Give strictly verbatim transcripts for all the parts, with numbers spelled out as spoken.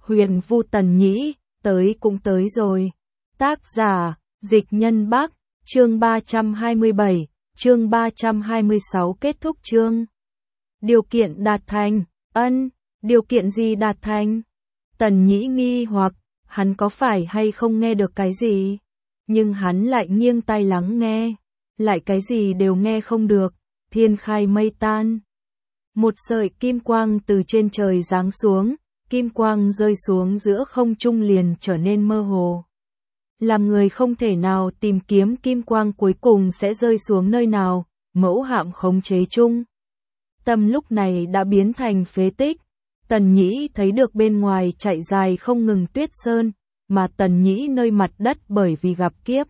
Huyền Vu Tần Nhĩ, tới cũng tới rồi. Tác giả, Dịch Nhân Bắc, chương ba trăm hai mươi bảy, chương ba trăm hai mươi sáu kết thúc chương. Điều kiện đạt thành, ân, điều kiện gì đạt thành? Tần Nhĩ nghi hoặc, hắn có phải hay không nghe được cái gì? Nhưng hắn lại nghiêng tai lắng nghe, lại cái gì đều nghe không được, thiên khai mây tan. Một sợi kim quang từ trên trời giáng xuống, kim quang rơi xuống giữa không trung liền trở nên mơ hồ. Làm người không thể nào tìm kiếm kim quang cuối cùng sẽ rơi xuống nơi nào, mẫu hạm khống chế chung. Tâm lúc này đã biến thành phế tích. Tần Nhĩ thấy được bên ngoài chạy dài không ngừng tuyết sơn, mà Tần Nhĩ nơi mặt đất bởi vì gặp kiếp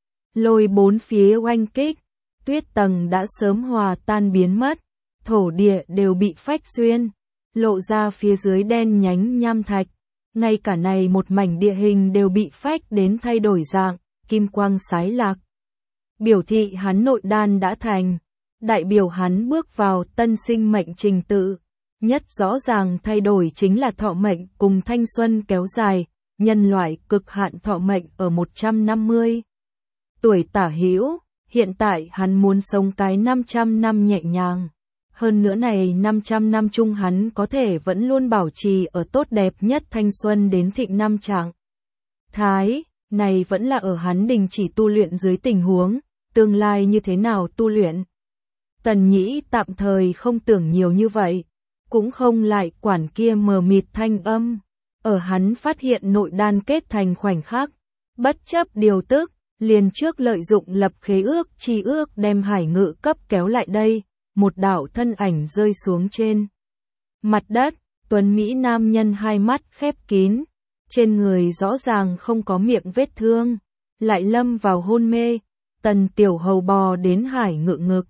lôi bốn phía oanh kích, tuyết tầng đã sớm hòa tan biến mất, thổ địa đều bị phách xuyên, lộ ra phía dưới đen nhánh nham thạch, ngay cả này một mảnh địa hình đều bị phách đến thay đổi dạng, kim quang sái lạc. Biểu thị hắn nội đan đã thành, đại biểu hắn bước vào tân sinh mệnh trình tự. Nhất rõ ràng thay đổi chính là thọ mệnh cùng thanh xuân kéo dài, nhân loại cực hạn thọ mệnh ở một trăm năm mươi tuổi tả hữu, hiện tại hắn muốn sống cái năm trăm năm nhẹ nhàng. Hơn nữa này năm trăm năm chung hắn có thể vẫn luôn bảo trì ở tốt đẹp nhất thanh xuân đến thịnh năm trạng. Thái, này vẫn là ở hắn đình chỉ tu luyện dưới tình huống, tương lai như thế nào tu luyện. Tần Nhĩ tạm thời không tưởng nhiều như vậy, cũng không lại quản kia mờ mịt thanh âm. Ở hắn phát hiện nội đan kết thành khoảnh khắc, bất chấp điều tức, liền trước lợi dụng lập khế ước chi ước đem Hải Ngự cấp kéo lại đây, một đạo thân ảnh rơi xuống trên mặt đất, tuấn mỹ nam nhân hai mắt khép kín, trên người rõ ràng không có miệng vết thương, lại lâm vào hôn mê. Tần Tiểu Hầu bò đến Hải Ngự ngực,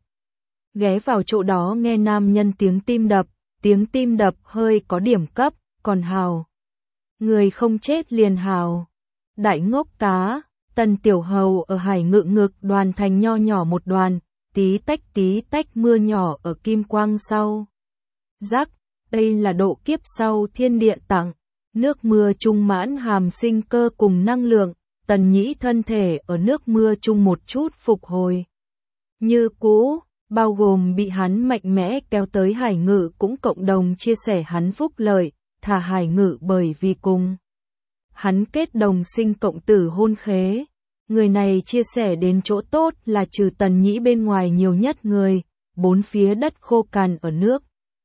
ghé vào chỗ đó nghe nam nhân tiếng tim đập, tiếng tim đập hơi có điểm cấp, còn hào. Người không chết liền hào. Đại ngốc cá, Tần Tiểu Hầu ở Hải Ngự ngực đoàn thành nho nhỏ một đoàn, tí tách tí tách mưa nhỏ ở kim quang sau. Rắc, đây là độ kiếp sau thiên địa tặng, nước mưa trung mãn hàm sinh cơ cùng năng lượng, Tần Nhĩ thân thể ở nước mưa chung một chút phục hồi. Như cũ, bao gồm bị hắn mạnh mẽ kéo tới Hải Ngự cũng cộng đồng chia sẻ hắn phúc lợi, thả Hải Ngự bởi vì cùng hắn kết đồng sinh cộng tử hôn khế. Người này chia sẻ đến chỗ tốt là trừ Tần Nhĩ bên ngoài nhiều nhất người, bốn phía đất khô cằn ở nước.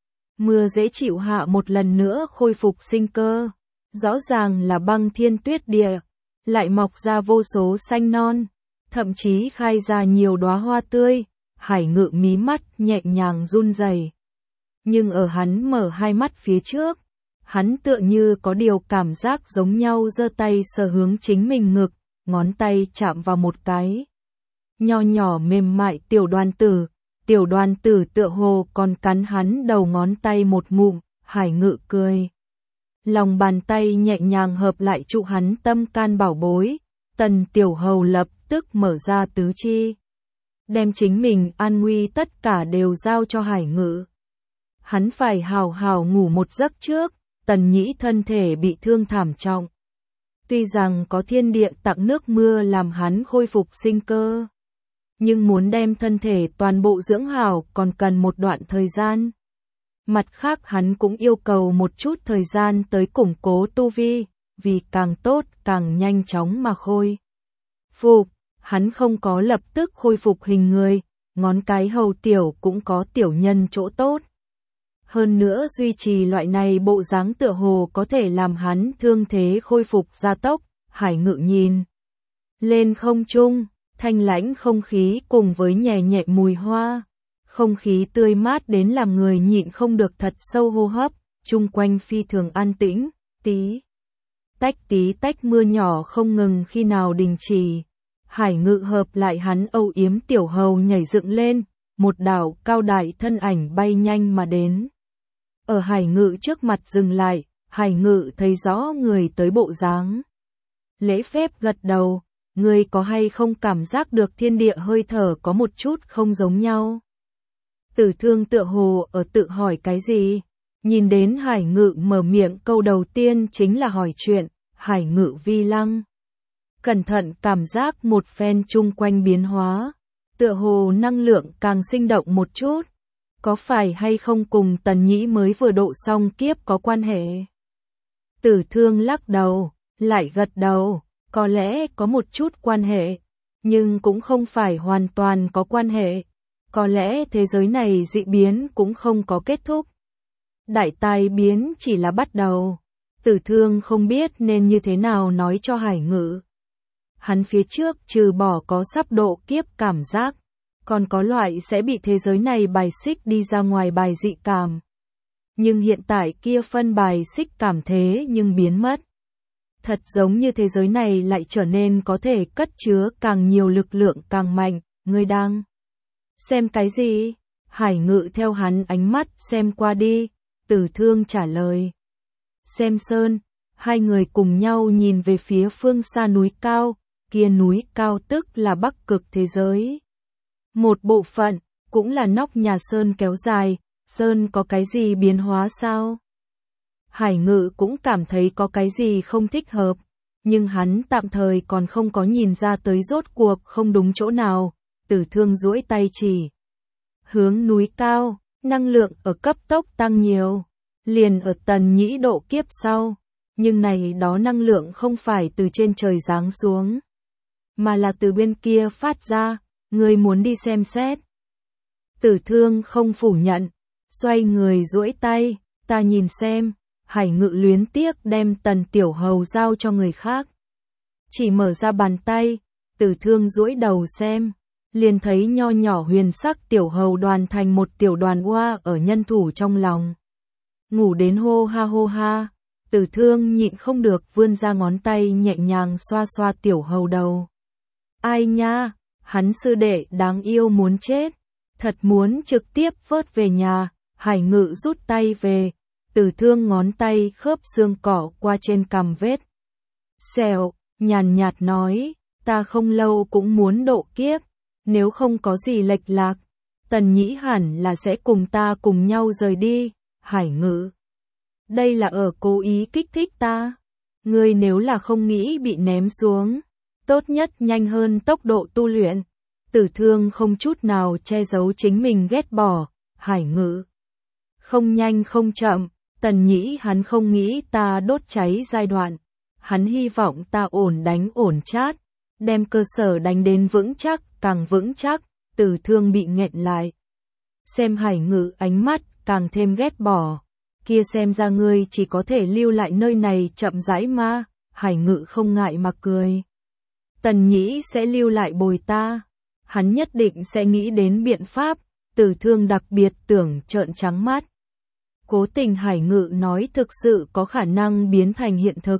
Mưa dễ chịu hạ một lần nữa khôi phục sinh cơ, rõ ràng là băng thiên tuyết địa, lại mọc ra vô số xanh non, thậm chí khai ra nhiều đóa hoa tươi. Hải Ngự mí mắt nhẹ nhàng run rẩy. Nhưng ở hắn mở hai mắt phía trước, hắn tựa như có điều cảm giác giống nhau, giơ tay sờ hướng chính mình ngực, ngón tay chạm vào một cái nho nhỏ mềm mại tiểu đoàn tử, tiểu đoàn tử tựa hồ còn cắn hắn đầu ngón tay một ngụm. Hải Ngự cười, lòng bàn tay nhẹ nhàng hợp lại trụ hắn tâm can bảo bối. Tần Tiểu Hầu lập tức mở ra tứ chi, đem chính mình an nguy tất cả đều giao cho Hải Ngự. Hắn phải hào hào ngủ một giấc trước. Tần Nhĩ thân thể bị thương thảm trọng, tuy rằng có thiên địa tặng nước mưa làm hắn khôi phục sinh cơ, nhưng muốn đem thân thể toàn bộ dưỡng hảo còn cần một đoạn thời gian. Mặt khác hắn cũng yêu cầu một chút thời gian tới củng cố tu vi, vì càng tốt càng nhanh chóng mà khôi phục. Hắn không có lập tức khôi phục hình người, ngón cái hầu tiểu cũng có tiểu nhân chỗ tốt. Hơn nữa duy trì loại này bộ dáng tựa hồ có thể làm hắn thương thế khôi phục gia tốc. Hải Ngự nhìn lên không trung, thanh lãnh không khí cùng với nhẹ nhẹ mùi hoa, không khí tươi mát đến làm người nhịn không được thật sâu hô hấp, chung quanh phi thường an tĩnh, tí tách tí tách mưa nhỏ không ngừng khi nào đình chỉ. Hải Ngự hợp lại hắn âu yếm Tiểu Hầu nhảy dựng lên, một đạo cao đại thân ảnh bay nhanh mà đến. Ở Hải Ngự trước mặt dừng lại, Hải Ngự thấy rõ người tới bộ dáng. Lễ phép gật đầu, người có hay không cảm giác được thiên địa hơi thở có một chút không giống nhau? Tử Thương tựa hồ ở tự hỏi cái gì, Nhìn đến Hải Ngự mở miệng câu đầu tiên chính là hỏi chuyện, Hải Ngự vi lăng. Cẩn thận cảm giác một phen chung quanh biến hóa, tựa hồ năng lượng càng sinh động một chút. Có phải hay không cùng Tần Nhĩ mới vừa độ xong kiếp có quan hệ? Tử Thương lắc đầu, lại gật đầu, có lẽ có một chút quan hệ, nhưng cũng không phải hoàn toàn có quan hệ. Có lẽ thế giới này dị biến cũng không có kết thúc. Đại tai biến chỉ là bắt đầu. Tử Thương không biết nên như thế nào nói cho Hải Ngự. Hắn phía trước trừ bỏ có sắp độ kiếp cảm giác, còn có loại sẽ bị thế giới này bài xích đi ra ngoài bài dị cảm. Nhưng hiện tại kia phân bài xích cảm thế nhưng biến mất. Thật giống như thế giới này lại trở nên có thể cất chứa càng nhiều lực lượng càng mạnh. Ngươi đang xem cái gì? Hải Ngự theo hắn ánh mắt xem qua đi. Tử Thương trả lời. Xem sơn. Hai người cùng nhau nhìn về phía phương xa núi cao. Kia núi cao tức là Bắc Cực thế giới. Một bộ phận, cũng là nóc nhà sơn kéo dài. Sơn có cái gì biến hóa sao? Hải Ngự cũng cảm thấy có cái gì không thích hợp. Nhưng hắn tạm thời còn không có nhìn ra tới rốt cuộc không đúng chỗ nào. Tử Thương duỗi tay chỉ hướng núi cao, năng lượng ở cấp tốc tăng nhiều, liền ở Tần Nhĩ độ kiếp sau, nhưng này đó năng lượng không phải từ trên trời giáng xuống, mà là từ bên kia phát ra, người muốn đi xem xét. Tử Thương không phủ nhận, xoay người duỗi tay, ta nhìn xem. Hải Ngự luyến tiếc đem Tần Tiểu Hầu giao cho người khác. Chỉ mở ra bàn tay, Tử Thương duỗi đầu xem, liền thấy nho nhỏ huyền sắc Tiểu Hầu đoàn thành một tiểu đoàn oa ở nhân thủ trong lòng. Ngủ đến hô ha hô ha, Tử Thương nhịn không được vươn ra ngón tay nhẹ nhàng xoa xoa Tiểu Hầu đầu. Ai nha, hắn sư đệ đáng yêu muốn chết, thật muốn trực tiếp vớt về nhà. Hải Ngự rút tay về. Tử Thương ngón tay khớp xương cỏ qua trên cằm vết sẹo, nhàn nhạt nói, ta không lâu cũng muốn độ kiếp, nếu không có gì lệch lạc, Tần Nhĩ hẳn là sẽ cùng ta cùng nhau rời đi. Hải Ngự, đây là ở cố ý kích thích ta. Ngươi nếu là không nghĩ bị ném xuống, tốt nhất nhanh hơn tốc độ tu luyện. Tử Thương không chút nào che giấu chính mình ghét bỏ. Hải Ngự, không nhanh không chậm. Tần Nhĩ hắn không nghĩ ta đốt cháy giai đoạn, hắn hy vọng ta ổn đánh ổn chát, đem cơ sở đánh đến vững chắc, càng vững chắc. Tử Thương bị nghẹn lại. Xem Hải Ngự ánh mắt càng thêm ghét bỏ, kia xem ra ngươi chỉ có thể lưu lại nơi này chậm rãi ma. Hải Ngự không ngại mà cười. Tần Nhĩ sẽ lưu lại bồi ta, hắn nhất định sẽ nghĩ đến biện pháp. Tử Thương đặc biệt tưởng trợn trắng mắt. Cố tình Hải Ngự nói thực sự có khả năng biến thành hiện thực.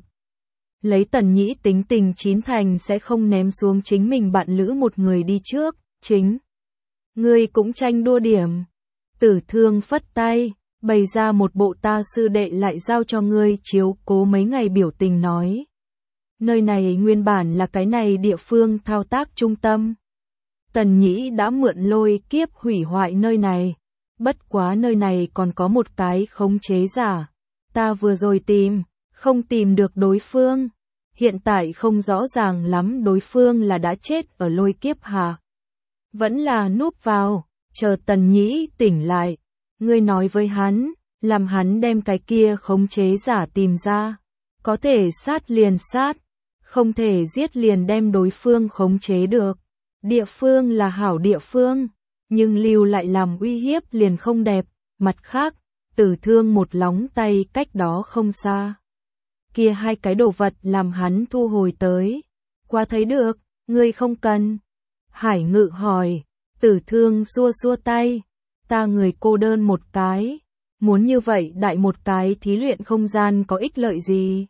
Lấy Tần Nhĩ tính tình chín thành sẽ không ném xuống chính mình bạn lữ một người đi trước, chính. Ngươi cũng tranh đua điểm. Tử Thương phất tay, bày ra một bộ ta sư đệ lại giao cho ngươi chiếu cố mấy ngày biểu tình nói. Nơi này nguyên bản là cái này địa phương thao tác trung tâm. Tần Nhĩ đã mượn lôi kiếp hủy hoại nơi này. Bất quá nơi này còn có một cái khống chế giả. Ta vừa rồi tìm, không tìm được đối phương. Hiện tại không rõ ràng lắm đối phương là đã chết ở lôi kiếp hạ, vẫn là núp vào, chờ Tần Nhĩ tỉnh lại. Ngươi nói với hắn, làm hắn đem cái kia khống chế giả tìm ra. Có thể sát liền sát, không thể giết liền đem đối phương khống chế được. Địa phương là hảo địa phương, nhưng lưu lại làm uy hiếp liền không đẹp. Mặt khác, Tử Thương một lóng tay cách đó không xa. Kia hai cái đồ vật làm hắn thu hồi tới. Qua thấy được, ngươi không cần. Hải Ngự hỏi. Tử Thương xua xua tay. Ta người cô đơn một cái. Muốn như vậy đại một cái thí luyện không gian có ích lợi gì.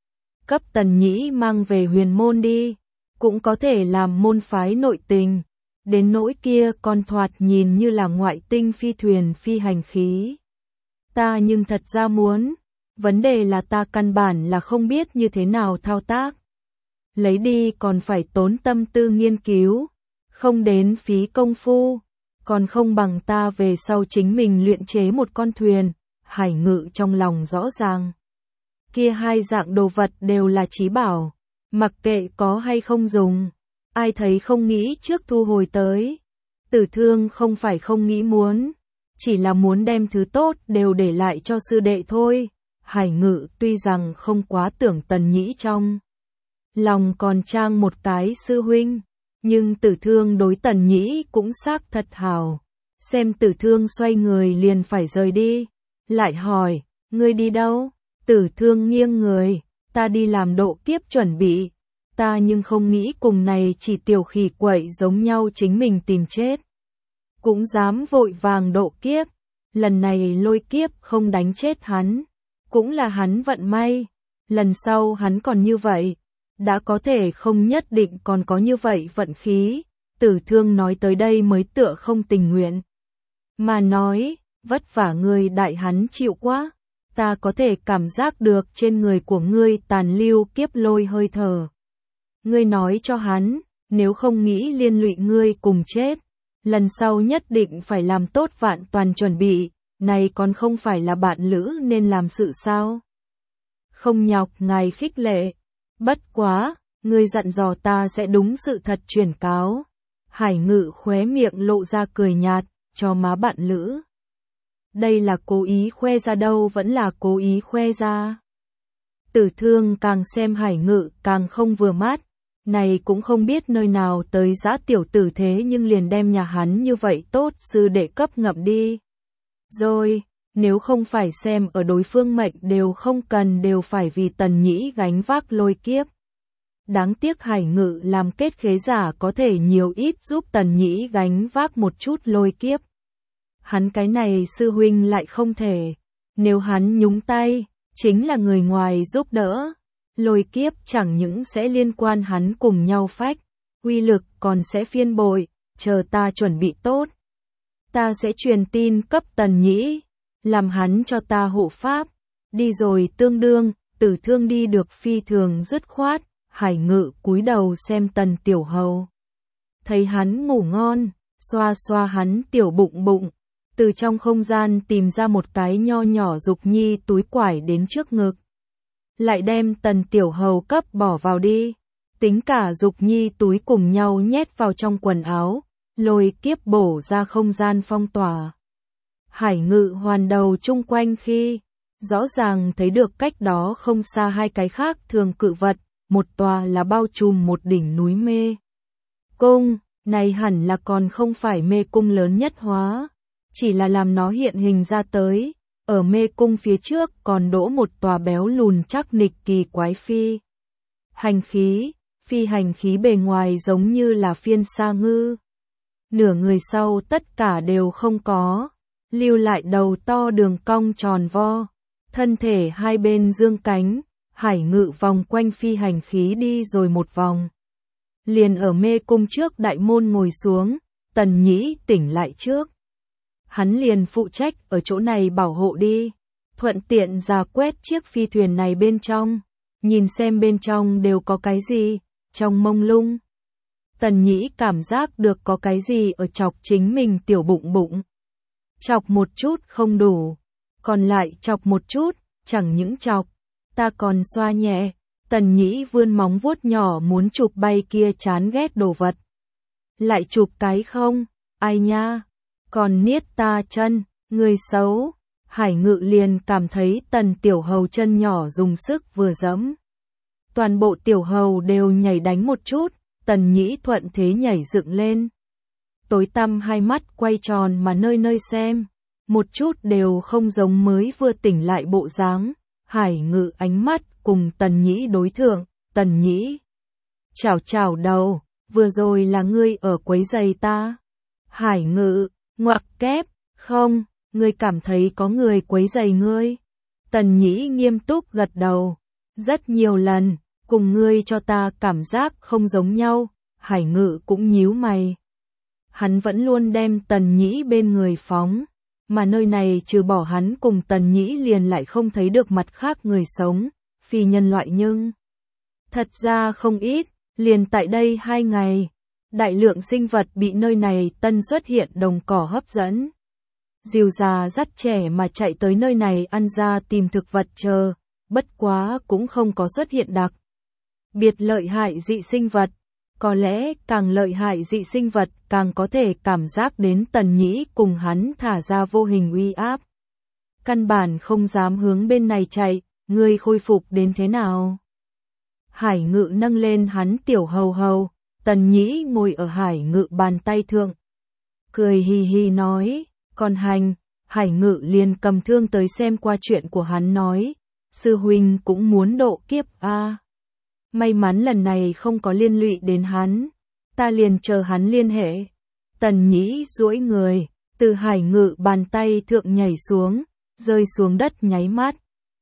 Cấp Tần Nhĩ mang về huyền môn đi. Cũng có thể làm môn phái nội tình. Đến nỗi kia con thoạt nhìn như là ngoại tinh phi thuyền phi hành khí. Ta nhưng thật ra muốn. Vấn đề là ta căn bản là không biết như thế nào thao tác. Lấy đi còn phải tốn tâm tư nghiên cứu. Không đến phí công phu. Còn không bằng ta về sau chính mình luyện chế một con thuyền. Hải Ngự trong lòng rõ ràng. Kia hai dạng đồ vật đều là chí bảo, mặc kệ có hay không dùng, ai thấy không nghĩ trước thu hồi tới. Tử Thương không phải không nghĩ muốn, chỉ là muốn đem thứ tốt đều để lại cho sư đệ thôi. Hải Ngự tuy rằng không quá tưởng Tần Nhĩ trong lòng còn trang một cái sư huynh, nhưng Tử Thương đối Tần Nhĩ cũng xác thật hào. Xem Tử Thương xoay người liền phải rời đi, lại hỏi, ngươi đi đâu? Tử Thương nghiêng người, ta đi làm độ kiếp chuẩn bị, ta nhưng không nghĩ cùng này chỉ tiểu khỉ quậy giống nhau chính mình tìm chết. Cũng dám vội vàng độ kiếp, lần này lôi kiếp không đánh chết hắn, cũng là hắn vận may, lần sau hắn còn như vậy, đã có thể không nhất định còn có như vậy vận khí. Tử Thương nói tới đây mới tựa không tình nguyện, mà nói, vất vả ngươi đại hắn chịu quá, ta có thể cảm giác được trên người của ngươi tàn lưu kiếp lôi hơi thở. Ngươi nói cho hắn, nếu không nghĩ liên lụy ngươi cùng chết, lần sau nhất định phải làm tốt vạn toàn chuẩn bị, này còn không phải là bạn lữ nên làm sự sao? Không nhọc ngài khích lệ, bất quá, ngươi dặn dò ta sẽ đúng sự thật truyền cáo. Hải Ngự khóe miệng lộ ra cười nhạt, cho má bạn lữ. Đây là cố ý khoe ra đâu vẫn là cố ý khoe ra. Tử Thương càng xem Hải Ngự càng không vừa mắt, này cũng không biết nơi nào tới dã tiểu tử thế nhưng liền đem nhà hắn như vậy tốt sư đệ cấp ngậm đi. Rồi, nếu không phải xem ở đối phương mệnh đều không cần đều phải vì Tần Nhĩ gánh vác lôi kiếp. Đáng tiếc Hải Ngự làm kết khế giả có thể nhiều ít giúp Tần Nhĩ gánh vác một chút lôi kiếp. Hắn cái này sư huynh lại không thể, nếu hắn nhúng tay, chính là người ngoài giúp đỡ. Lôi kiếp chẳng những sẽ liên quan hắn cùng nhau phách, uy lực còn sẽ phiên bội, chờ ta chuẩn bị tốt. Ta sẽ truyền tin cấp Tần Nhĩ, làm hắn cho ta hộ pháp. Đi rồi tương đương, Tử Thương đi được phi thường dứt khoát. Hải Ngự cúi đầu xem Tần Tiểu Hầu. Thấy hắn ngủ ngon, xoa xoa hắn tiểu bụng bụng, từ trong không gian tìm ra một cái nho nhỏ Dục Nhi túi quải đến trước ngực. Lại đem Tần Tiểu Hầu cấp bỏ vào đi, tính cả Dục Nhi túi cùng nhau nhét vào trong quần áo, lôi kiếp bổ ra không gian phong tỏa. Hải Ngự hoàn đầu chung quanh khi, rõ ràng thấy được cách đó không xa hai cái khác thường cự vật, một tòa là bao trùm một đỉnh núi mê cung, này hẳn là còn không phải mê cung lớn nhất hóa, chỉ là làm nó hiện hình ra tới. Ở mê cung phía trước còn đỗ một tòa béo lùn chắc nịch kỳ quái phi hành khí, phi hành khí bề ngoài giống như là phiên sa ngư. Nửa người sau tất cả đều không có, lưu lại đầu to đường cong tròn vo, thân thể hai bên dương cánh. Hải Ngự vòng quanh phi hành khí đi rồi một vòng, liền ở mê cung trước đại môn ngồi xuống. Tần Nhĩ tỉnh lại trước, hắn liền phụ trách ở chỗ này bảo hộ đi, thuận tiện ra quét chiếc phi thuyền này bên trong, nhìn xem bên trong đều có cái gì. Trong mông lung, Tần Nhĩ cảm giác được có cái gì ở chọc chính mình tiểu bụng bụng. Chọc một chút không đủ, còn lại chọc một chút, chẳng những chọc, ta còn xoa nhẹ. Tần Nhĩ vươn móng vuốt nhỏ muốn chụp bay kia chán ghét đồ vật. Lại chụp cái không, ai nha, còn niết ta chân, người xấu. Hải Ngự liền cảm thấy Tần Tiểu Hầu chân nhỏ dùng sức vừa giẫm, toàn bộ tiểu hầu đều nhảy đánh một chút. Tần Nhĩ thuận thế nhảy dựng lên, tối tăm hai mắt quay tròn mà nơi nơi xem, một chút đều không giống mới vừa tỉnh lại bộ dáng. Hải Ngự ánh mắt cùng Tần Nhĩ đối thượng. Tần Nhĩ chảo chảo đầu, vừa rồi là ngươi ở quấy giày ta. Hải Ngự ngoặc kép, không, ngươi cảm thấy có người quấy giày ngươi. Tần Nhĩ nghiêm túc gật đầu, rất nhiều lần, cùng ngươi cho ta cảm giác không giống nhau. Hải Ngự cũng nhíu mày, hắn vẫn luôn đem Tần Nhĩ bên người phóng, mà nơi này trừ bỏ hắn cùng Tần Nhĩ liền lại không thấy được mặt khác người sống, phi nhân loại nhưng thật ra không ít. Liền tại đây hai ngày, đại lượng sinh vật bị nơi này tân xuất hiện đồng cỏ hấp dẫn. dìu già dắt trẻ mà chạy tới nơi này ăn ra tìm thực vật chờ, bất quá cũng không có xuất hiện đặc biệt lợi hại dị sinh vật. Có lẽ càng lợi hại dị sinh vật càng có thể cảm giác đến Tần Nhĩ cùng hắn thả ra vô hình uy áp. Căn bản không dám hướng bên này chạy, ngươi khôi phục đến thế nào? Hải Ngự nâng lên hắn tiểu hầu hầu, Tần Nhĩ ngồi ở Hải Ngự bàn tay thượng. Cười hì hì nói, còn hành, Hải Ngự liền cầm thương tới xem qua chuyện của hắn nói, sư huynh cũng muốn độ kiếp a. À. May mắn lần này không có liên lụy đến hắn, ta liền chờ hắn liên hệ. Tần Nhĩ duỗi người, từ Hải Ngự bàn tay thượng nhảy xuống, rơi xuống đất nháy mắt.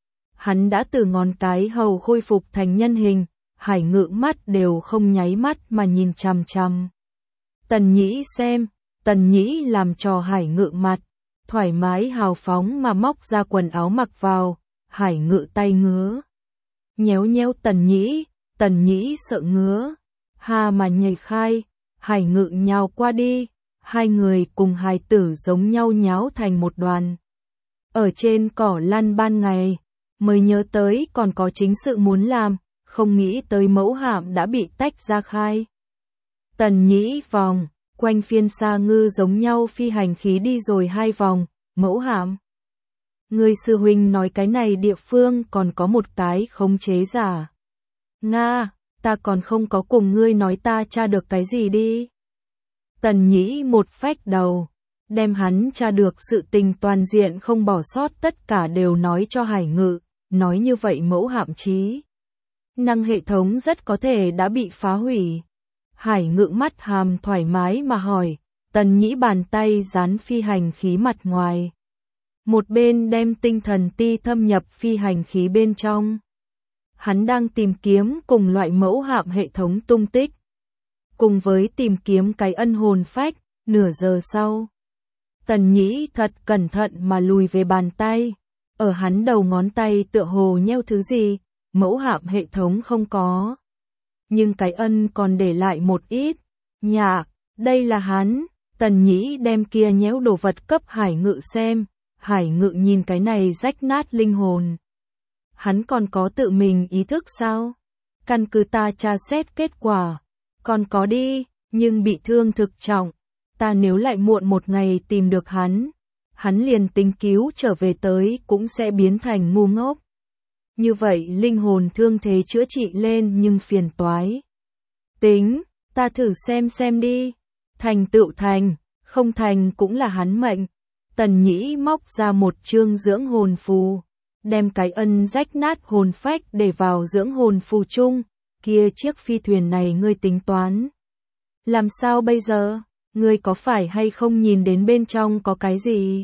Hắn đã từ ngón cái hầu khôi phục thành nhân hình, Hải Ngự mắt đều không nháy mắt mà nhìn chằm chằm. Tần Nhĩ xem, Tần Nhĩ làm trò Hải Ngự mặt, thoải mái hào phóng mà móc ra quần áo mặc vào, Hải Ngự tay ngứa. Nhéo nhéo Tần Nhĩ, Tần Nhĩ sợ ngứa, ha mà nhảy khai, Hải Ngự nhào qua đi, hai người cùng hài tử giống nhau nháo thành một đoàn. Ở trên cỏ lăn ban ngày, mới nhớ tới còn có chính sự muốn làm, không nghĩ tới mẫu hạm đã bị tách ra khai. Tần Nhĩ vòng, quanh phiên xa ngư giống nhau phi hành khí đi rồi hai vòng, mẫu hạm. Người sư huynh nói cái này địa phương còn có một cái khống chế giả. Nga, ta còn không có cùng ngươi nói ta tra được cái gì đi. Tần Nhĩ một phách đầu, đem hắn tra được sự tình toàn diện không bỏ sót tất cả đều nói cho Hải Ngự, nói như vậy mẫu hạm trí năng hệ thống rất có thể đã bị phá hủy. Hải Ngự mắt hàm thoải mái mà hỏi, Tần Nhĩ bàn tay dán phi hành khí mặt ngoài. Một bên đem tinh thần ti thâm nhập phi hành khí bên trong. Hắn đang tìm kiếm cùng loại mẫu hạm hệ thống tung tích. Cùng với tìm kiếm cái ân hồn phách, nửa giờ sau. Tần Nhĩ thật cẩn thận mà lùi về bàn tay. Ở hắn đầu ngón tay tựa hồ nheo thứ gì, mẫu hạm hệ thống không có. Nhưng cái ân còn để lại một ít. Nhạc, đây là hắn. Tần Nhĩ đem kia nhéo đồ vật cấp Hải Ngự xem. Hải Ngự nhìn cái này rách nát linh hồn. Hắn còn có tự mình ý thức sao? Căn cứ ta tra xét kết quả. Còn có đi, nhưng bị thương thực trọng. Ta nếu lại muộn một ngày tìm được hắn, hắn liền tính cứu trở về tới cũng sẽ biến thành ngu ngốc. Như vậy linh hồn thương thế chữa trị lên nhưng phiền toái. Tính, ta thử xem xem đi. Thành tựu thành, không thành cũng là hắn mệnh. Tần Nhĩ móc ra một chương dưỡng hồn phù, đem cái ân rách nát hồn phách để vào dưỡng hồn phù chung. Kia chiếc phi thuyền này ngươi tính toán. Làm sao bây giờ? Ngươi có phải hay không nhìn đến bên trong có cái gì?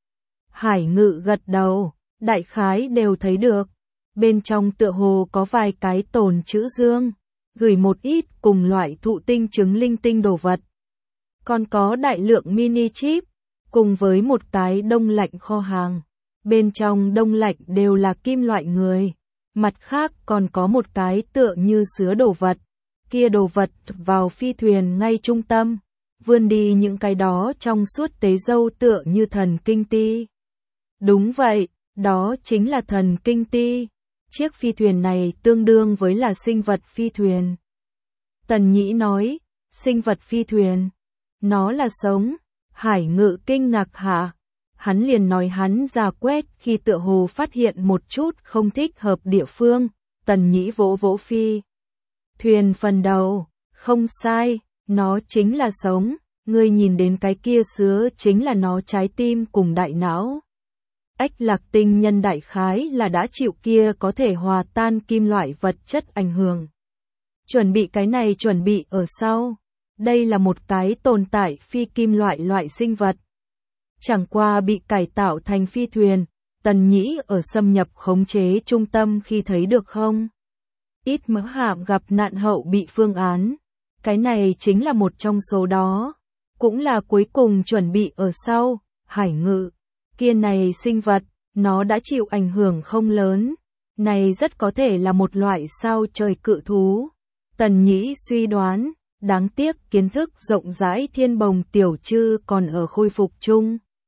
Hải Ngự gật đầu, đại khái đều thấy được. Bên trong tựa hồ có vài cái tồn chữ dương, gửi một ít cùng loại thụ tinh chứng linh tinh đồ vật. Còn có đại lượng mini chip, cùng với một cái đông lạnh kho hàng. Bên trong đông lạnh đều là kim loại người. Mặt khác còn có một cái tựa như sứa đồ vật. Kia đồ vật vào phi thuyền ngay trung tâm. Vươn đi những cái đó trong suốt tế dâu tựa như thần kinh ti. Đúng vậy, đó chính là thần kinh ti. Chiếc phi thuyền này tương đương với là sinh vật phi thuyền. Tần Nhĩ nói, sinh vật phi thuyền. Nó là sống. Hải Ngự kinh ngạc hạ. Hắn liền nói hắn ra quét khi tựa hồ phát hiện một chút không thích hợp địa phương. Tần Nhĩ vỗ vỗ phi thuyền phần đầu. Không sai, nó chính là sống. Ngươi nhìn đến cái kia sứa chính là nó trái tim cùng đại não. Ếch lạc tinh nhân đại khái là đã chịu kia có thể hòa tan kim loại vật chất ảnh hưởng. Chuẩn bị cái này chuẩn bị ở sau. Đây là một cái tồn tại phi kim loại loại sinh vật. Chẳng qua bị cải tạo thành phi thuyền. Tần Nhĩ ở xâm nhập khống chế trung tâm khi thấy được không? Ít mỡ hạm gặp nạn hậu bị phương án. Cái này chính là một trong số đó. Cũng là cuối cùng chuẩn bị ở sau. Hải Ngự. Kia này sinh vật, nó đã chịu ảnh hưởng không lớn. Này rất có thể là một loại sao trời cự thú. Tần Nhĩ suy đoán. Đáng tiếc kiến thức rộng rãi thiên bồng tiểu trư còn ở khôi phục chung.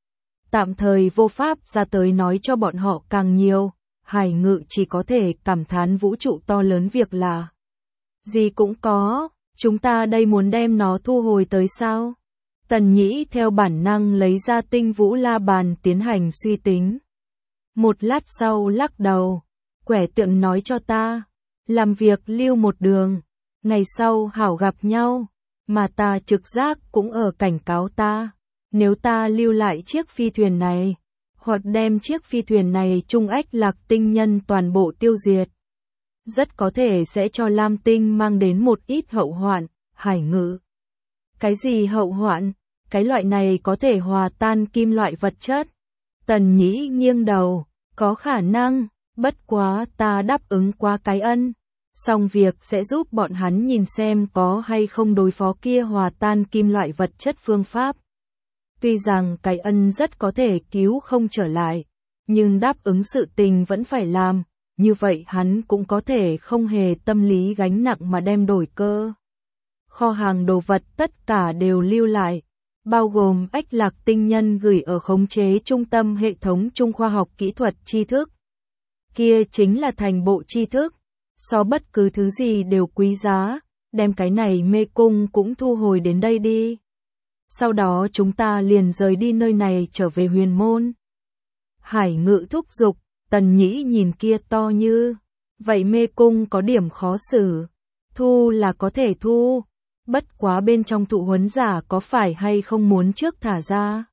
tạm thời vô pháp ra tới nói cho bọn họ càng nhiều, Hải Ngự chỉ có thể cảm thán vũ trụ to lớn việc là gì cũng có, chúng ta đây muốn đem nó thu hồi tới sao? Tần Nhĩ theo bản năng lấy ra tinh vũ la bàn tiến hành suy tính. Một lát sau lắc đầu, quẻ tượng nói cho ta, làm việc lưu một đường, ngày sau hảo gặp nhau, mà ta trực giác cũng ở cảnh cáo ta, nếu ta lưu lại chiếc phi thuyền này, hoặc đem chiếc phi thuyền này trung ách lạc tinh nhân toàn bộ tiêu diệt, rất có thể sẽ cho Lam Tinh mang đến một ít hậu hoạn. Hải Ngự. Cái gì hậu hoạn? Cái loại này có thể hòa tan kim loại vật chất. Tần Nhĩ nghiêng đầu, có khả năng, bất quá ta đáp ứng qua cái ân. Xong việc sẽ giúp bọn hắn nhìn xem có hay không đối phó kia hòa tan kim loại vật chất phương pháp. Tuy rằng cái ân rất có thể cứu không trở lại, nhưng đáp ứng sự tình vẫn phải làm, như vậy hắn cũng có thể không hề tâm lý gánh nặng mà đem đổi cơ. Kho hàng đồ vật tất cả đều lưu lại, bao gồm ách lạc tinh nhân gửi ở khống chế trung tâm hệ thống Trung khoa học kỹ thuật tri thức. Kia chính là thành bộ tri thức, so bất cứ thứ gì đều quý giá, đem cái này mê cung cũng thu hồi đến đây đi. Sau đó chúng ta liền rời đi nơi này trở về huyền môn. Hải Ngự thúc giục, Tần Nhĩ nhìn kia to như, vậy mê cung có điểm khó xử, thu là có thể thu, bất quá bên trong thụ huấn giả có phải hay không muốn trước thả ra.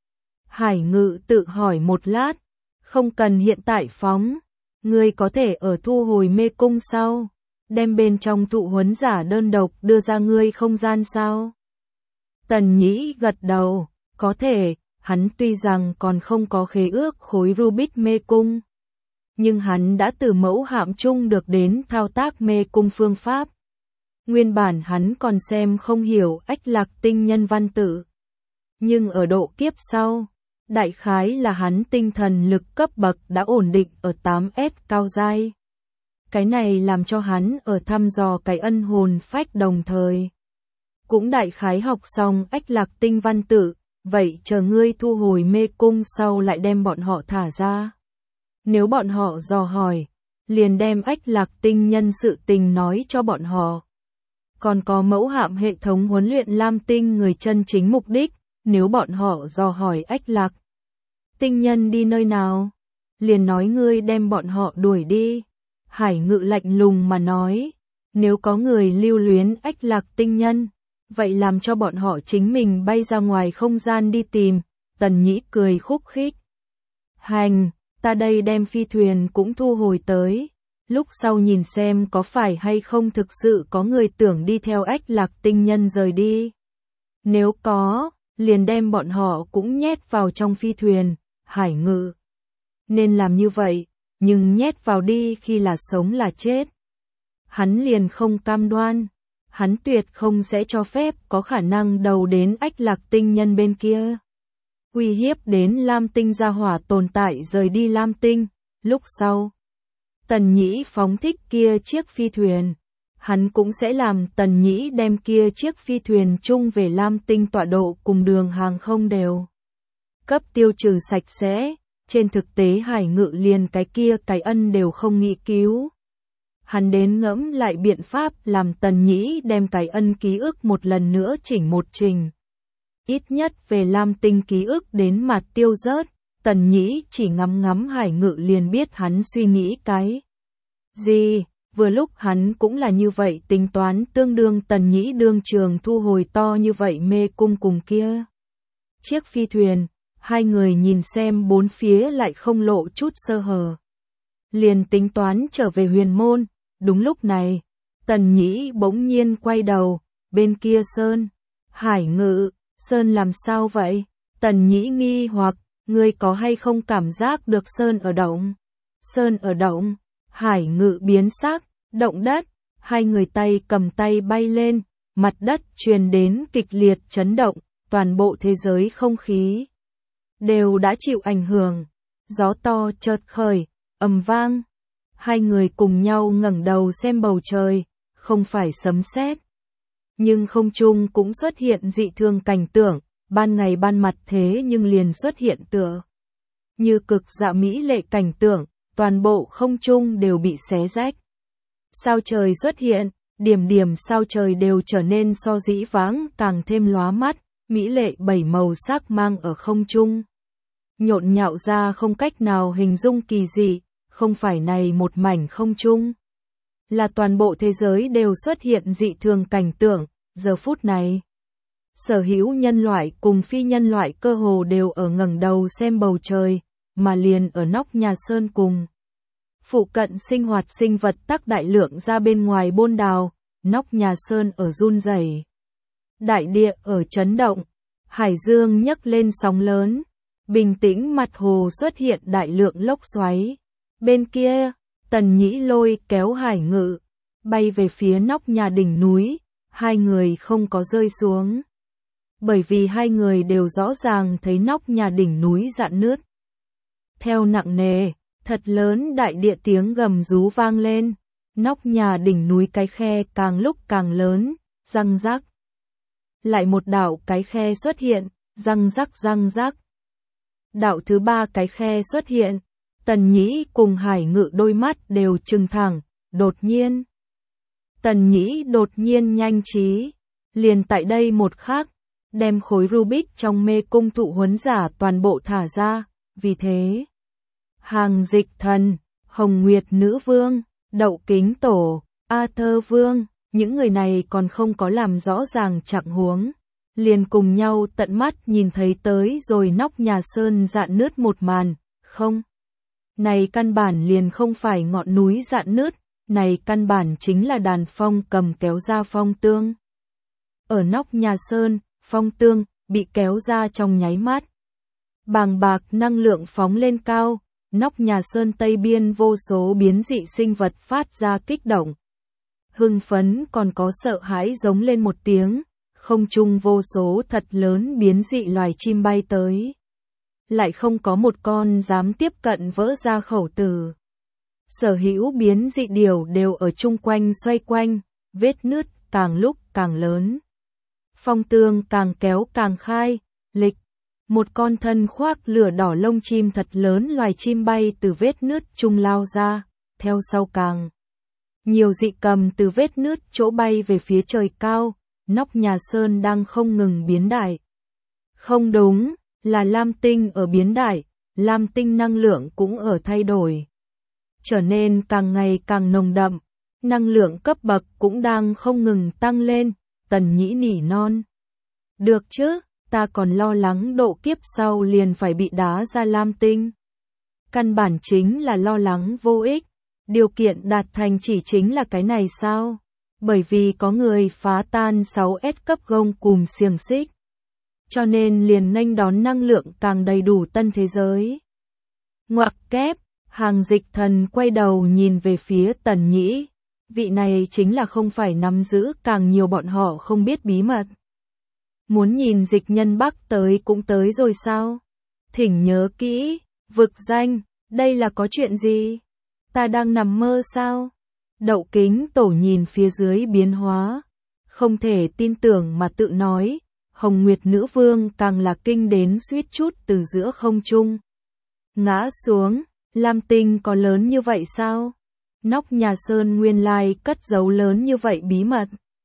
Hải Ngự tự hỏi một lát, không cần hiện tại phóng, ngươi có thể ở thu hồi mê cung sau, đem bên trong thụ huấn giả đơn độc đưa ra ngươi không gian sao. Tần Nhĩ gật đầu, có thể, hắn tuy rằng còn không có khế ước khối Rubik mê cung, nhưng hắn đã từ mẫu hạm chung được đến thao tác mê cung phương pháp. Nguyên bản hắn còn xem không hiểu ách lạc tinh nhân văn tự. Nhưng ở độ kiếp sau, đại khái là hắn tinh thần lực cấp bậc đã ổn định ở tám S cao giai. Cái này làm cho hắn ở thăm dò cái ân hồn phách đồng thời. Cũng đại khái học xong ách lạc tinh văn tự, vậy chờ ngươi thu hồi mê cung sau lại đem bọn họ thả ra. Nếu bọn họ dò hỏi, liền đem ách lạc tinh nhân sự tình nói cho bọn họ. Còn có mẫu hạm hệ thống huấn luyện Lam Tinh người chân chính mục đích, nếu bọn họ dò hỏi ách lạc tinh nhân đi nơi nào, liền nói ngươi đem bọn họ đuổi đi. Hải Ngự lạnh lùng mà nói, nếu có người lưu luyến ách lạc tinh nhân, vậy làm cho bọn họ chính mình bay ra ngoài không gian đi tìm. Tần Nhĩ cười khúc khích. Hành, ta đây đem phi thuyền cũng thu hồi tới, lúc sau nhìn xem có phải hay không thực sự có người tưởng đi theo ách lạc tinh nhân rời đi. Nếu có, liền đem bọn họ cũng nhét vào trong phi thuyền. Hải Ngự nên làm như vậy, nhưng nhét vào đi khi là sống là chết. Hắn liền không cam đoan, hắn tuyệt không sẽ cho phép có khả năng đầu đến ách lạc tinh nhân bên kia. Uy hiếp đến Lam Tinh gia hỏa tồn tại rời đi Lam Tinh, lúc sau. Tần Nhĩ phóng thích kia chiếc phi thuyền, hắn cũng sẽ làm Tần Nhĩ đem kia chiếc phi thuyền chung về Lam Tinh tọa độ cùng đường hàng không đều cấp tiêu trừ sạch sẽ. Trên thực tế Hải Ngự liền cái kia cái ân đều không nghĩ cứu. Hắn đến ngẫm lại biện pháp làm Tần Nhĩ đem cái ân ký ức một lần nữa chỉnh một trình. Ít nhất về Lam Tinh ký ức đến mặt tiêu rớt, Tần Nhĩ chỉ ngắm ngắm Hải Ngự liền biết hắn suy nghĩ cái gì. Vừa lúc hắn cũng là như vậy tính toán, tương đương Tần Nhĩ đương trường thu hồi to như vậy mê cung cùng kia chiếc phi thuyền. Hai người nhìn xem bốn phía lại không lộ chút sơ hở, liền tính toán trở về huyền môn. Đúng lúc này, Tần Nhĩ bỗng nhiên quay đầu, bên kia Sơn. Hải Ngự, Sơn làm sao vậy? Tần Nhĩ nghi hoặc, ngươi có hay không cảm giác được Sơn ở động? Sơn ở động. Hải Ngự biến sắc, động đất. Hai người tay cầm tay bay lên, mặt đất truyền đến kịch liệt chấn động, toàn bộ thế giới không khí đều đã chịu ảnh hưởng. Gió to chợt khởi, ầm vang. Hai người cùng nhau ngẩng đầu xem bầu trời, không phải sấm sét, nhưng không trung cũng xuất hiện dị thường cảnh tượng. ban ngày ban mặt thế nhưng liền xuất hiện tựa như cực dạ mỹ lệ cảnh tượng, toàn bộ không trung đều bị xé rách. Sao trời xuất hiện, điểm điểm sao trời đều trở nên so dĩ vãng càng thêm lóa mắt, mỹ lệ bảy màu sắc mang ở không trung. Nhộn nhạo ra không cách nào hình dung kỳ dị, không phải này một mảnh không trung. Là toàn bộ thế giới đều xuất hiện dị thường cảnh tượng, giờ phút này. Sở hữu nhân loại cùng phi nhân loại cơ hồ đều ở ngẩng đầu xem bầu trời, mà liền ở nóc nhà sơn cùng. Phụ cận sinh hoạt sinh vật tác đại lượng ra bên ngoài bôn đào, nóc nhà sơn ở run rẩy. Đại địa ở chấn động, hải dương nhấc lên sóng lớn, bình tĩnh mặt hồ xuất hiện đại lượng lốc xoáy. Bên kia, Tần Nhĩ lôi kéo Hải Ngự, bay về phía nóc nhà đỉnh núi, hai người không có rơi xuống. Bởi vì hai người đều rõ ràng thấy nóc nhà đỉnh núi rạn nứt. Theo nặng nề, thật lớn đại địa tiếng gầm rú vang lên, nóc nhà đỉnh núi cái khe càng lúc càng lớn, răng rắc. Lại một đạo cái khe xuất hiện, răng rắc răng rắc. Đạo thứ ba cái khe xuất hiện, Tần Nhĩ cùng Hải Ngự đôi mắt đều trừng thẳng, đột nhiên. Tần Nhĩ đột nhiên nhanh trí, liền tại đây một khắc, đem khối Rubik trong mê cung thụ huấn giả toàn bộ thả ra, vì thế. Hàng Dịch Thần, Hồng Nguyệt Nữ Vương, Đậu Kính Tổ, A Thơ Vương, những người này còn không có làm rõ ràng trạng huống, liền cùng nhau tận mắt nhìn thấy tới rồi nóc nhà sơn rạn nứt một màn, không. Này căn bản liền không phải ngọn núi rạn nứt, này căn bản chính là đàn phong cầm kéo ra phong tương. Ở nóc nhà sơn, phong tương, bị kéo ra trong nháy mắt. Bàng bạc năng lượng phóng lên cao, nóc nhà sơn tây biên vô số biến dị sinh vật phát ra kích động. Hưng phấn còn có sợ hãi giống lên một tiếng, không trung vô số thật lớn biến dị loài chim bay tới. Lại không có một con dám tiếp cận vỡ ra khẩu tử. Sở hữu biến dị điều đều ở chung quanh xoay quanh, vết nứt càng lúc càng lớn. Phong tương càng kéo càng khai, lịch. Một con thân khoác lửa đỏ lông chim thật lớn loài chim bay từ vết nứt trung lao ra, theo sau càng. Nhiều dị cầm từ vết nứt chỗ bay về phía trời cao, nóc nhà sơn đang không ngừng biến đại. Không đúng, là lam tinh ở biến đại, lam tinh năng lượng cũng ở thay đổi. Trở nên càng ngày càng nồng đậm, năng lượng cấp bậc cũng đang không ngừng tăng lên, Tần Nhĩ nỉ non. Được chứ, ta còn lo lắng độ kiếp sau liền phải bị đá ra lam tinh. Căn bản chính là lo lắng vô ích, điều kiện đạt thành chỉ chính là cái này sao? Bởi vì có người phá tan sáu S cấp gông cùm xiềng xích. Cho nên liền nghênh đón năng lượng càng đầy đủ tân thế giới. Ngoặc kép, Hàng Dịch Thần quay đầu nhìn về phía Tần Nhĩ. Vị này chính là không phải nắm giữ càng nhiều bọn họ không biết bí mật. Muốn nhìn dịch nhân Bắc tới cũng tới rồi sao? Thỉnh nhớ kỹ, vực danh, đây là có chuyện gì? Ta đang nằm mơ sao? Đậu Kính Tổ nhìn phía dưới biến hóa. Không thể tin tưởng mà tự nói. Hồng Nguyệt Nữ Vương càng là kinh đến suýt chút từ giữa không trung. Ngã xuống, lam tinh có lớn như vậy sao? Nóc nhà sơn nguyên lai cất giấu lớn như vậy bí mật.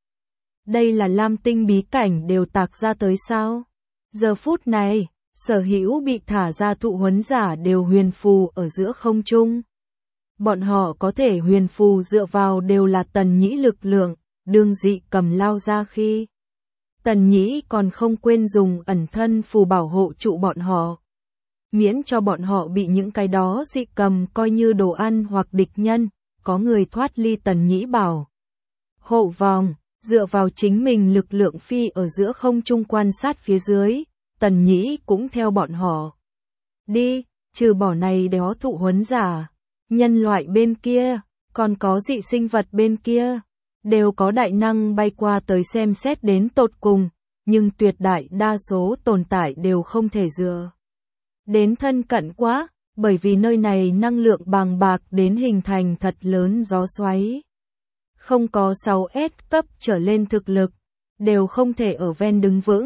Đây là lam tinh bí cảnh đều tạc ra tới sao? Giờ phút này, sở hữu bị thả ra thụ huấn giả đều huyền phù ở giữa không trung. Bọn họ có thể huyền phù dựa vào đều là Tần Nhĩ lực lượng, đương dị cầm lao ra khi. Tần Nhĩ còn không quên dùng ẩn thân phù bảo hộ trụ bọn họ. Miễn cho bọn họ bị những cái đó dị cầm coi như đồ ăn hoặc địch nhân, có người thoát ly Tần Nhĩ bảo. Hộ vòng, dựa vào chính mình lực lượng phi ở giữa không trung quan sát phía dưới, Tần Nhĩ cũng theo bọn họ. Đi, trừ bỏ này đó thụ huấn giả, nhân loại bên kia, còn có dị sinh vật bên kia, đều có đại năng bay qua tới xem xét đến tột cùng, nhưng tuyệt đại đa số tồn tại đều không thể dựa đến thân cận quá, bởi vì nơi này năng lượng bàng bạc đến hình thành thật lớn gió xoáy. Không có sáu S cấp trở lên thực lực, đều không thể ở ven đứng vững,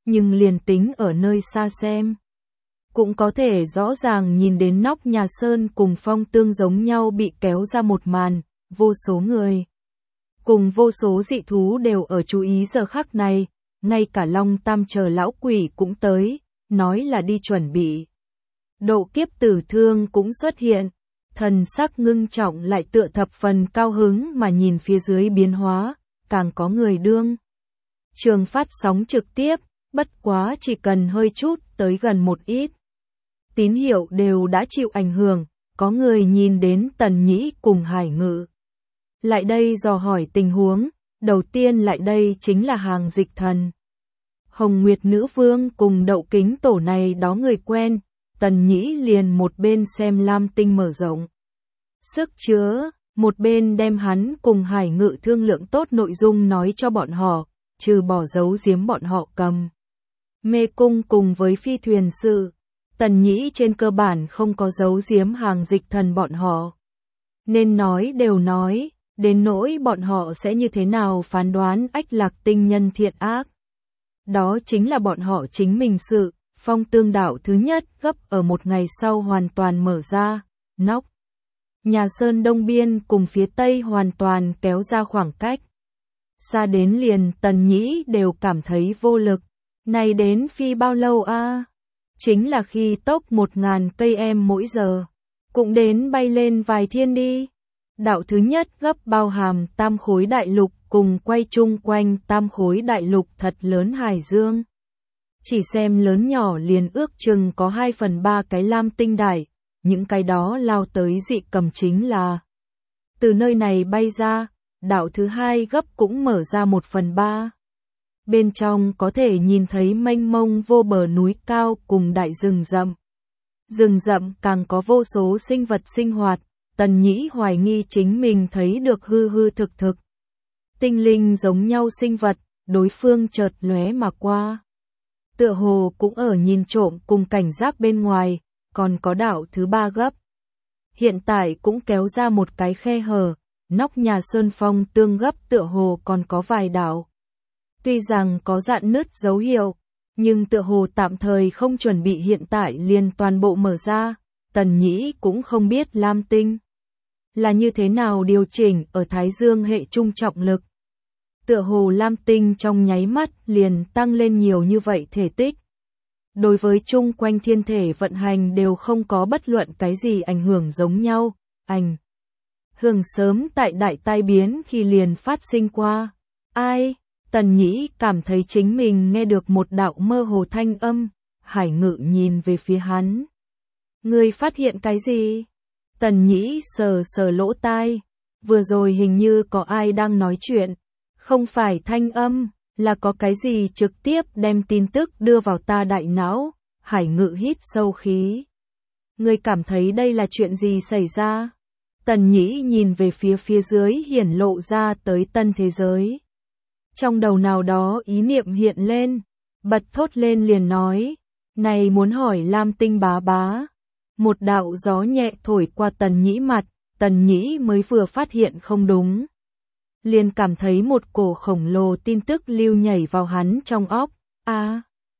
nhưng liền tính ở nơi xa xem, cũng có thể rõ ràng nhìn đến nóc nhà sơn cùng phong tương giống nhau bị kéo ra một màn, vô số người cùng vô số dị thú đều ở chú ý giờ khắc này, ngay cả Long Tam chờ lão quỷ cũng tới, nói là đi chuẩn bị. Độ kiếp tử thương cũng xuất hiện, thần sắc ngưng trọng lại tựa thập phần cao hứng mà nhìn phía dưới biến hóa, càng có người đương trường phát sóng trực tiếp, bất quá chỉ cần hơi chút tới gần một ít. Tín hiệu đều đã chịu ảnh hưởng, có người nhìn đến Tần Nhĩ cùng Hải Ngự. Lại đây dò hỏi tình huống, đầu tiên lại đây chính là Hàng Dịch Thần. Hồng Nguyệt Nữ Vương cùng Đậu Kính Tổ này đó người quen, Tần Nhĩ liền một bên xem Lam Tinh mở rộng sức chứa, một bên đem hắn cùng Hải Ngự thương lượng tốt nội dung nói cho bọn họ, trừ bỏ giấu giếm bọn họ cầm mê cung cùng với phi thuyền sự. Tần Nhĩ trên cơ bản không có giấu giếm Hàng Dịch Thần bọn họ. Nên nói đều nói, đến nỗi bọn họ sẽ như thế nào phán đoán ách lạc tinh nhân thiện ác. Đó chính là bọn họ chính mình sự, phong tương đạo thứ nhất gấp ở một ngày sau hoàn toàn mở ra, nóc nhà sơn đông biên cùng phía tây hoàn toàn kéo ra khoảng cách. Xa đến liền Tần Nhĩ đều cảm thấy vô lực, này đến phi bao lâu a? À? Chính là khi tốc một ngàn cây em mỗi giờ, cũng đến bay lên vài thiên đi. Đạo thứ nhất gấp bao hàm tam khối đại lục cùng quay chung quanh tam khối đại lục thật lớn hải dương. Chỉ xem lớn nhỏ liền ước chừng có hai phần ba cái lam tinh đại, những cái đó lao tới dị cầm chính là từ nơi này bay ra. Đạo thứ hai gấp cũng mở ra một phần ba. Bên trong có thể nhìn thấy mênh mông vô bờ núi cao cùng đại rừng rậm. Rừng rậm càng có vô số sinh vật sinh hoạt, Tần Nhĩ hoài nghi chính mình thấy được hư hư thực thực. Tinh linh giống nhau sinh vật, đối phương chợt lóe mà qua. Tựa hồ cũng ở nhìn trộm cùng cảnh giác bên ngoài, còn có đạo thứ ba gấp. Hiện tại cũng kéo ra một cái khe hở, nóc nhà sơn phong tương gấp tựa hồ còn có vài đạo. Tuy rằng có dạn nứt dấu hiệu, nhưng tựa hồ tạm thời không chuẩn bị hiện tại liền toàn bộ mở ra, Tần Nhĩ cũng không biết Lam Tinh là như thế nào điều chỉnh ở Thái Dương hệ trung trọng lực. Tựa hồ Lam Tinh trong nháy mắt liền tăng lên nhiều như vậy thể tích. Đối với chung quanh thiên thể vận hành đều không có bất luận cái gì ảnh hưởng giống nhau, ảnh hưởng sớm tại đại tai biến khi liền phát sinh qua. Ai? Tần Nhĩ cảm thấy chính mình nghe được một đạo mơ hồ thanh âm, Hải Ngự nhìn về phía hắn. Ngươi phát hiện cái gì? Tần Nhĩ sờ sờ lỗ tai, vừa rồi hình như có ai đang nói chuyện, không phải thanh âm, là có cái gì trực tiếp đem tin tức đưa vào ta đại não. Hải Ngự hít sâu khí. Ngươi cảm thấy đây là chuyện gì xảy ra? Tần Nhĩ nhìn về phía phía dưới hiển lộ ra tới tân thế giới. Trong đầu nào đó ý niệm hiện lên, bật thốt lên liền nói, này muốn hỏi Lam Tinh bá bá. Một đạo gió nhẹ thổi qua Tần Nhĩ mặt, Tần Nhĩ mới vừa phát hiện không đúng. Liền cảm thấy một cổ khổng lồ tin tức lưu nhảy vào hắn trong óc, a à.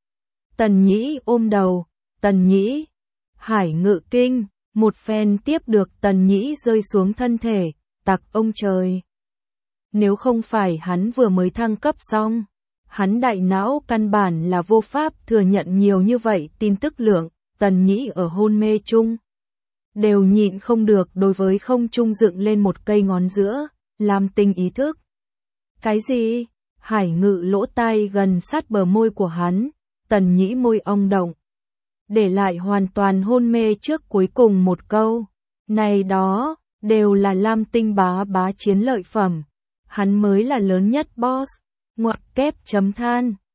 Tần Nhĩ ôm đầu, Tần Nhĩ, Hải Ngự kinh, một phen tiếp được Tần Nhĩ rơi xuống thân thể, tặc ông trời. Nếu không phải hắn vừa mới thăng cấp xong, hắn đại não căn bản là vô pháp thừa nhận nhiều như vậy tin tức lượng. Tần Nhĩ ở hôn mê chung, đều nhịn không được đối với không trung dựng lên một cây ngón giữa, Lam Tinh ý thức. Cái gì? Hải Ngự lỗ tai gần sát bờ môi của hắn, Tần Nhĩ môi ong động, để lại hoàn toàn hôn mê trước cuối cùng một câu. Này đó, đều là Lam Tinh bá bá chiến lợi phẩm, hắn mới là lớn nhất boss, ngoặc kép chấm than.